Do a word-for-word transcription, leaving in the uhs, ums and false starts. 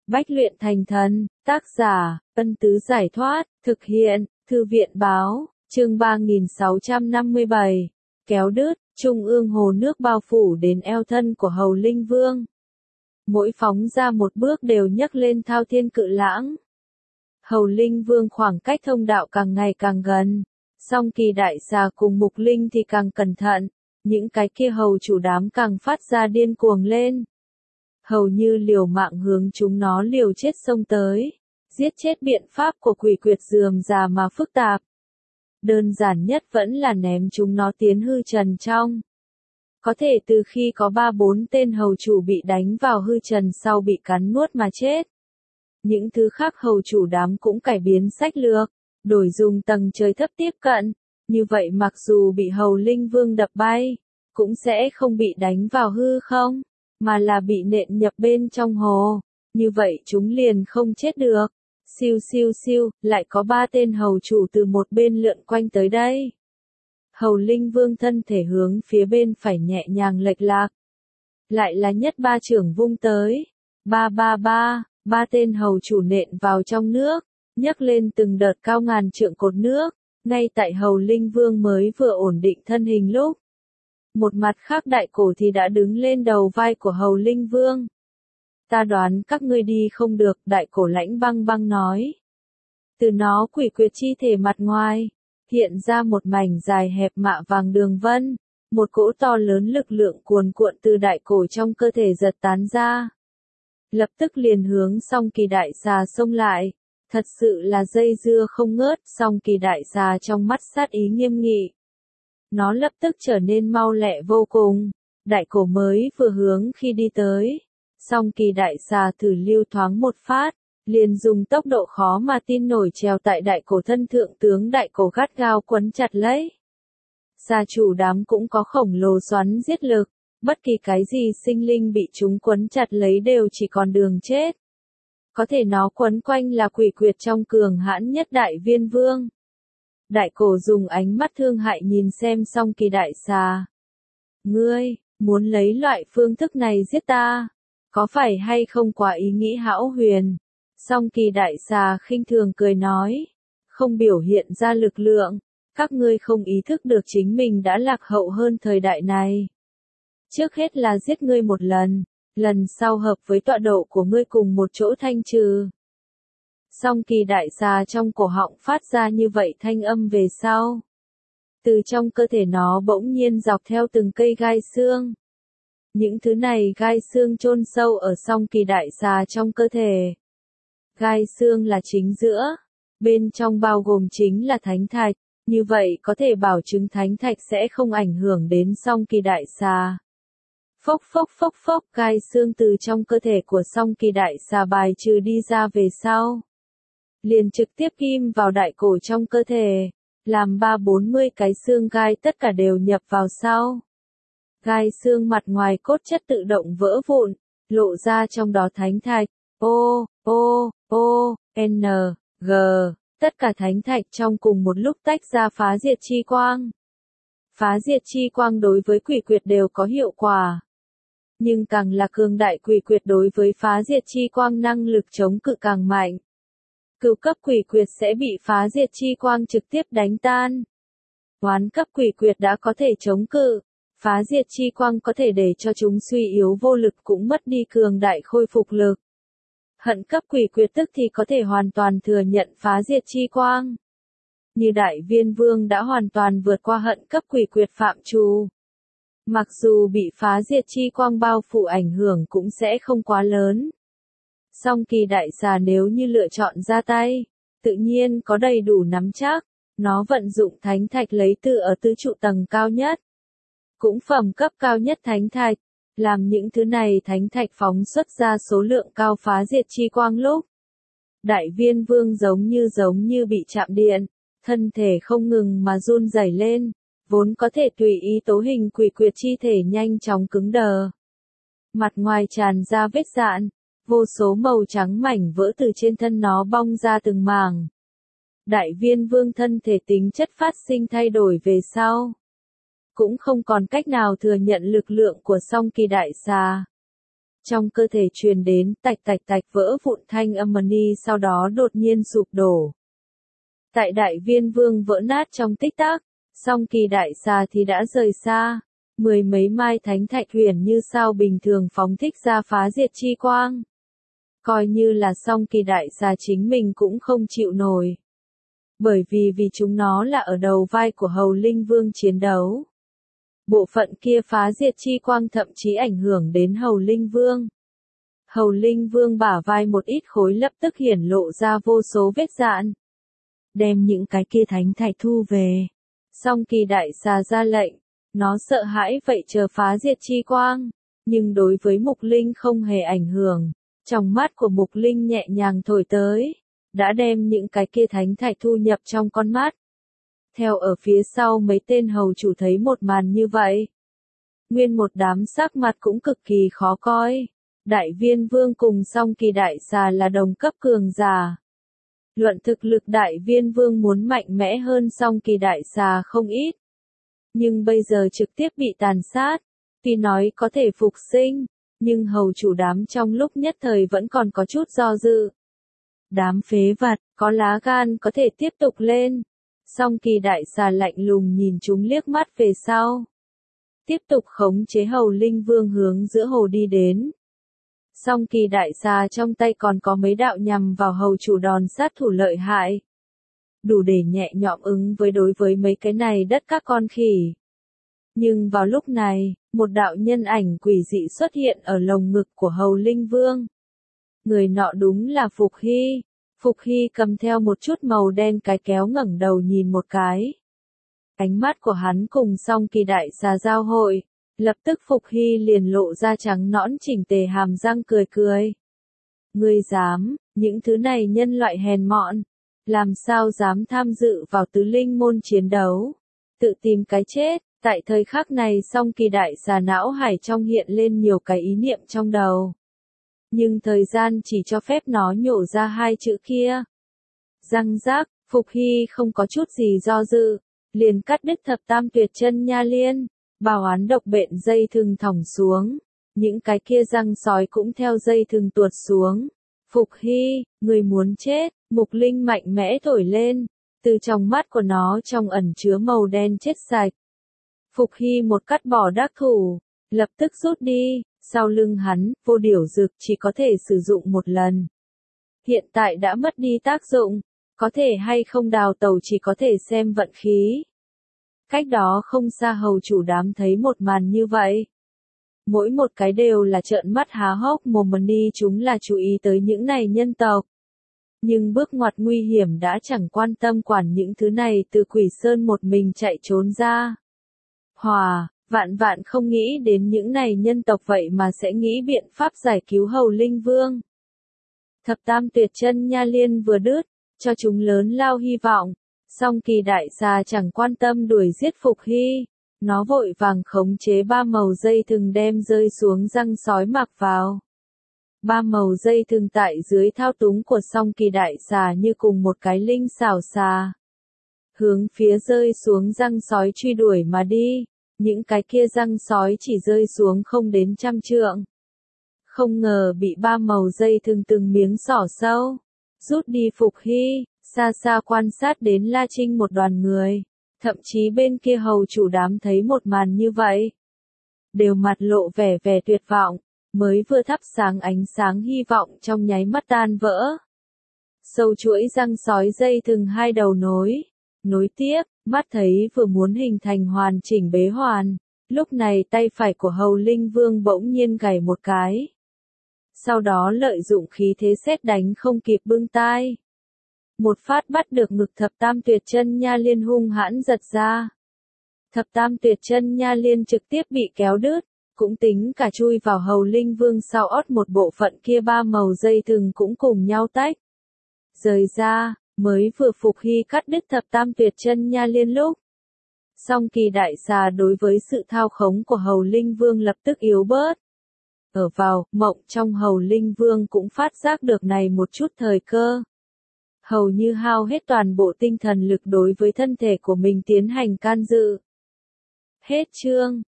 Bách luyện thành thần, tác giả, Ân Tứ Giải Thoát, thực hiện, Thư viện Báo, chương ba nghìn sáu trăm năm mươi bảy, kéo đứt, trung ương hồ nước bao phủ đến eo thân của Hầu Linh Vương. Mỗi phóng ra một bước đều nhấc lên thao thiên cự lãng. Hầu Linh Vương khoảng cách thông đạo càng ngày càng gần, song Kỳ Đại Xà cùng Mục Linh thì càng cẩn thận, những cái kia hầu chủ đám càng phát ra điên cuồng lên. Hầu như liều mạng hướng chúng nó liều chết xông tới, giết chết biện pháp của quỷ quyệt rườm rà mà phức tạp. Đơn giản nhất vẫn là ném chúng nó tiến hư trần trong. Có thể từ khi có ba bốn tên hầu chủ bị đánh vào hư trần sau bị cắn nuốt mà chết. Những thứ khác hầu chủ đám cũng cải biến sách lược, đổi dùng tầng trời thấp tiếp cận, như vậy mặc dù bị Hầu Linh Vương đập bay, cũng sẽ không bị đánh vào hư không, mà là bị nện nhập bên trong hồ, như vậy chúng liền không chết được. Siêu siêu siêu, lại có ba tên hầu chủ từ một bên lượn quanh tới đây. Hầu Linh Vương thân thể hướng phía bên phải nhẹ nhàng lệch lạc. Lại là nhất ba trưởng vung tới. Ba ba ba, ba tên hầu chủ nện vào trong nước, nhấc lên từng đợt cao ngàn trượng cột nước, ngay tại Hầu Linh Vương mới vừa ổn định thân hình lúc. Một mặt khác đại cổ thì đã đứng lên đầu vai của Hầu Linh Vương. Ta đoán các ngươi đi không được, đại cổ lãnh băng băng nói. Từ nó quỷ quyệt chi thể mặt ngoài, hiện ra một mảnh dài hẹp mạ vàng đường vân, một cỗ to lớn lực lượng cuồn cuộn từ đại cổ trong cơ thể giật tán ra. Lập tức liền hướng song Kỳ Đại Xà xông lại, thật sự là dây dưa không ngớt, song Kỳ Đại Xà trong mắt sát ý nghiêm nghị. Nó lập tức trở nên mau lẹ vô cùng, đại cổ mới vừa hướng khi đi tới. Song Kỳ Đại Xà thử lưu thoáng một phát, liền dùng tốc độ khó mà tin nổi trèo tại đại cổ thân thượng tướng đại cổ gắt gao quấn chặt lấy. Xà chủ đám cũng có khổng lồ xoắn giết lực, bất kỳ cái gì sinh linh bị chúng quấn chặt lấy đều chỉ còn đường chết. Có thể nó quấn quanh là quỷ quyệt trong cường hãn nhất Đại Viên Vương. Đại cổ dùng ánh mắt thương hại nhìn xem song Kỳ Đại Xà. Ngươi, muốn lấy loại phương thức này giết ta? Có phải hay không quá ý nghĩ hão huyền? Song Kỳ Đại Xà khinh thường cười nói, không biểu hiện ra lực lượng, các ngươi không ý thức được chính mình đã lạc hậu hơn thời đại này. Trước hết là giết ngươi một lần, lần sau hợp với tọa độ của ngươi cùng một chỗ thanh trừ. Song Kỳ Đại Xà trong cổ họng phát ra như vậy thanh âm về sau. Từ trong cơ thể nó bỗng nhiên dọc theo từng cây gai xương. Những thứ này gai xương chôn sâu ở song Kỳ Đại Xà trong cơ thể. Gai xương là chính giữa, bên trong bao gồm chính là thánh thạch, như vậy có thể bảo chứng thánh thạch sẽ không ảnh hưởng đến song Kỳ Đại Xà. Phốc phốc phốc phốc, gai xương từ trong cơ thể của song Kỳ Đại Xà bài trừ đi ra về sau. Liền trực tiếp kim vào đại cổ trong cơ thể, làm ba bốn mươi cái xương gai tất cả đều nhập vào sau. Gai xương mặt ngoài cốt chất tự động vỡ vụn, lộ ra trong đó thánh thạch, O, O, O, N, G, tất cả thánh thạch trong cùng một lúc tách ra phá diệt chi quang. Phá diệt chi quang đối với quỷ quyệt đều có hiệu quả. Nhưng càng là cường đại quỷ quyệt đối với phá diệt chi quang năng lực chống cự càng mạnh. Cửu cấp quỷ quyệt sẽ bị phá diệt chi quang trực tiếp đánh tan. Hoán cấp quỷ quyệt đã có thể chống cự. Phá diệt chi quang có thể để cho chúng suy yếu vô lực cũng mất đi cường đại khôi phục lực. Hận cấp quỷ quyệt tức thì có thể hoàn toàn thừa nhận phá diệt chi quang. Như Đại Viên Vương đã hoàn toàn vượt qua hận cấp quỷ quyệt phạm trù. Mặc dù bị phá diệt chi quang bao phủ ảnh hưởng cũng sẽ không quá lớn. Song Kỳ Đại Xà nếu như lựa chọn ra tay, tự nhiên có đầy đủ nắm chắc, nó vận dụng thánh thạch lấy từ ở tứ trụ tầng cao nhất. Cũng phẩm cấp cao nhất thánh thạch, làm những thứ này thánh thạch phóng xuất ra số lượng cao phá diệt chi quang lúc. Đại Viên Vương giống như giống như bị chạm điện, thân thể không ngừng mà run rẩy lên, vốn có thể tùy ý tố hình quỷ quyệt chi thể nhanh chóng cứng đờ. Mặt ngoài tràn ra vết dạn, vô số màu trắng mảnh vỡ từ trên thân nó bong ra từng mảng. Đại Viên Vương thân thể tính chất phát sinh thay đổi về sau. Cũng không còn cách nào thừa nhận lực lượng của song Kỳ Đại Xà. Trong cơ thể truyền đến tạch tạch tạch vỡ vụn thanh âm mani sau đó đột nhiên sụp đổ. Tại đại viên vương vỡ nát trong tích tắc, song kỳ đại xà thì đã rời xa. Mười mấy mai thánh thạch huyền như sao bình thường phóng thích ra phá diệt chi quang. Coi như là song kỳ đại xà chính mình cũng không chịu nổi. Bởi vì vì chúng nó là ở đầu vai của Hầu Linh Vương chiến đấu. Bộ phận kia phá diệt chi quang thậm chí ảnh hưởng đến Hầu Linh Vương. Hầu Linh Vương bả vai một ít khối lập tức hiển lộ ra vô số vết dạn. Đem những cái kia thánh thạch thu về. Song kỳ đại xà ra lệnh. Nó sợ hãi vậy chờ phá diệt chi quang. Nhưng đối với Mục Linh không hề ảnh hưởng. Trong mắt của Mục Linh nhẹ nhàng thổi tới. Đã đem những cái kia thánh thạch thu nhập trong con mắt. Theo ở phía sau mấy tên hầu chủ thấy một màn như vậy. Nguyên một đám sắc mặt cũng cực kỳ khó coi. Đại viên vương cùng song kỳ đại xà là đồng cấp cường giả. Luận thực lực đại viên vương muốn mạnh mẽ hơn song kỳ đại xà không ít. Nhưng bây giờ trực tiếp bị tàn sát. Tuy nói có thể phục sinh, nhưng hầu chủ đám trong lúc nhất thời vẫn còn có chút do dự. Đám phế vật, có lá gan có thể tiếp tục lên. Song kỳ đại xà lạnh lùng nhìn chúng liếc mắt về sau. Tiếp tục khống chế Hầu Linh Vương hướng giữa hồ đi đến. Song kỳ đại xà trong tay còn có mấy đạo nhằm vào hầu chủ đòn sát thủ lợi hại. Đủ để nhẹ nhõm ứng với đối với mấy cái này đất các con khỉ. Nhưng vào lúc này, một đạo nhân ảnh quỷ dị xuất hiện ở lồng ngực của Hầu Linh Vương. Người nọ đúng là Phục Hy. Phục Hy cầm theo một chút màu đen cái kéo ngẩng đầu nhìn một cái. Ánh mắt của hắn cùng song kỳ đại xà giao hội. Lập tức Phục Hy liền lộ ra trắng nõn chỉnh tề hàm răng cười cười. Ngươi dám, những thứ này nhân loại hèn mọn. Làm sao dám tham dự vào tứ linh môn chiến đấu. Tự tìm cái chết. Tại thời khắc này song kỳ đại xà não hải trong hiện lên nhiều cái ý niệm trong đầu. Nhưng thời gian chỉ cho phép nó nhổ ra hai chữ kia. Răng rác, Phục Hy không có chút gì do dự. Liền cắt đứt thập tam tuyệt chân nha liên. Bào án độc bệnh dây thừng thòng xuống. Những cái kia răng sói cũng theo dây thừng tuột xuống. Phục Hy, người muốn chết, Mục Linh mạnh mẽ thổi lên. Từ trong mắt của nó trong ẩn chứa màu đen chết sạch. Phục Hy một cắt bỏ đắc thủ, lập tức rút đi, sau lưng hắn, vô điểu dực chỉ có thể sử dụng một lần. Hiện tại đã mất đi tác dụng, có thể hay không đào tẩu chỉ có thể xem vận khí. Cách đó không xa hầu chủ đám thấy một màn như vậy. Mỗi một cái đều là trợn mắt há hốc mồm ni chúng là chú ý tới những này nhân tộc. Nhưng bước ngoặt nguy hiểm đã chẳng quan tâm quản những thứ này từ Quỷ Sơn một mình chạy trốn ra. Hòa, vạn vạn không nghĩ đến những này nhân tộc vậy mà sẽ nghĩ biện pháp giải cứu Hầu Linh Vương. Thập tam tuyệt chân nha liên vừa đứt, cho chúng lớn lao hy vọng, song kỳ đại xà chẳng quan tâm đuổi giết Phục Hy, nó vội vàng khống chế ba màu dây thừng đem rơi xuống răng sói mặc vào. Ba màu dây thừng tại dưới thao túng của song kỳ đại xà như cùng một cái linh xảo xà. Hướng phía rơi xuống răng sói truy đuổi mà đi, những cái kia răng sói chỉ rơi xuống không đến trăm trượng. Không ngờ bị ba màu dây thừng từng miếng xỏ sâu, rút đi Phục Hy, xa xa quan sát đến La Trinh một đoàn người, thậm chí bên kia hầu chủ đám thấy một màn như vậy. Đều mặt lộ vẻ vẻ tuyệt vọng, mới vừa thắp sáng ánh sáng hy vọng trong nháy mắt tan vỡ. Sâu chuỗi răng sói dây thừng hai đầu nối. Nối tiếp, mắt thấy vừa muốn hình thành hoàn chỉnh bế hoàn, lúc này tay phải của Hầu Linh Vương bỗng nhiên gảy một cái. Sau đó lợi dụng khí thế sét đánh không kịp bưng tai. Một phát bắt được ngực thập tam tuyệt chân nha liên hung hãn giật ra. Thập tam tuyệt chân nha liên trực tiếp bị kéo đứt, cũng tính cả chui vào Hầu Linh Vương sau ót một bộ phận kia ba màu dây thừng cũng cùng nhau tách. Rời ra. Mới vừa Phục Hy cắt đứt thập tam tuyệt chân nha liên lúc. Song kỳ đại xà đối với sự thao khống của Hầu Linh Vương lập tức yếu bớt. Ở vào, mộng trong Hầu Linh Vương cũng phát giác được này một chút thời cơ. Hầu như hao hết toàn bộ tinh thần lực đối với thân thể của mình tiến hành can dự. Hết chương.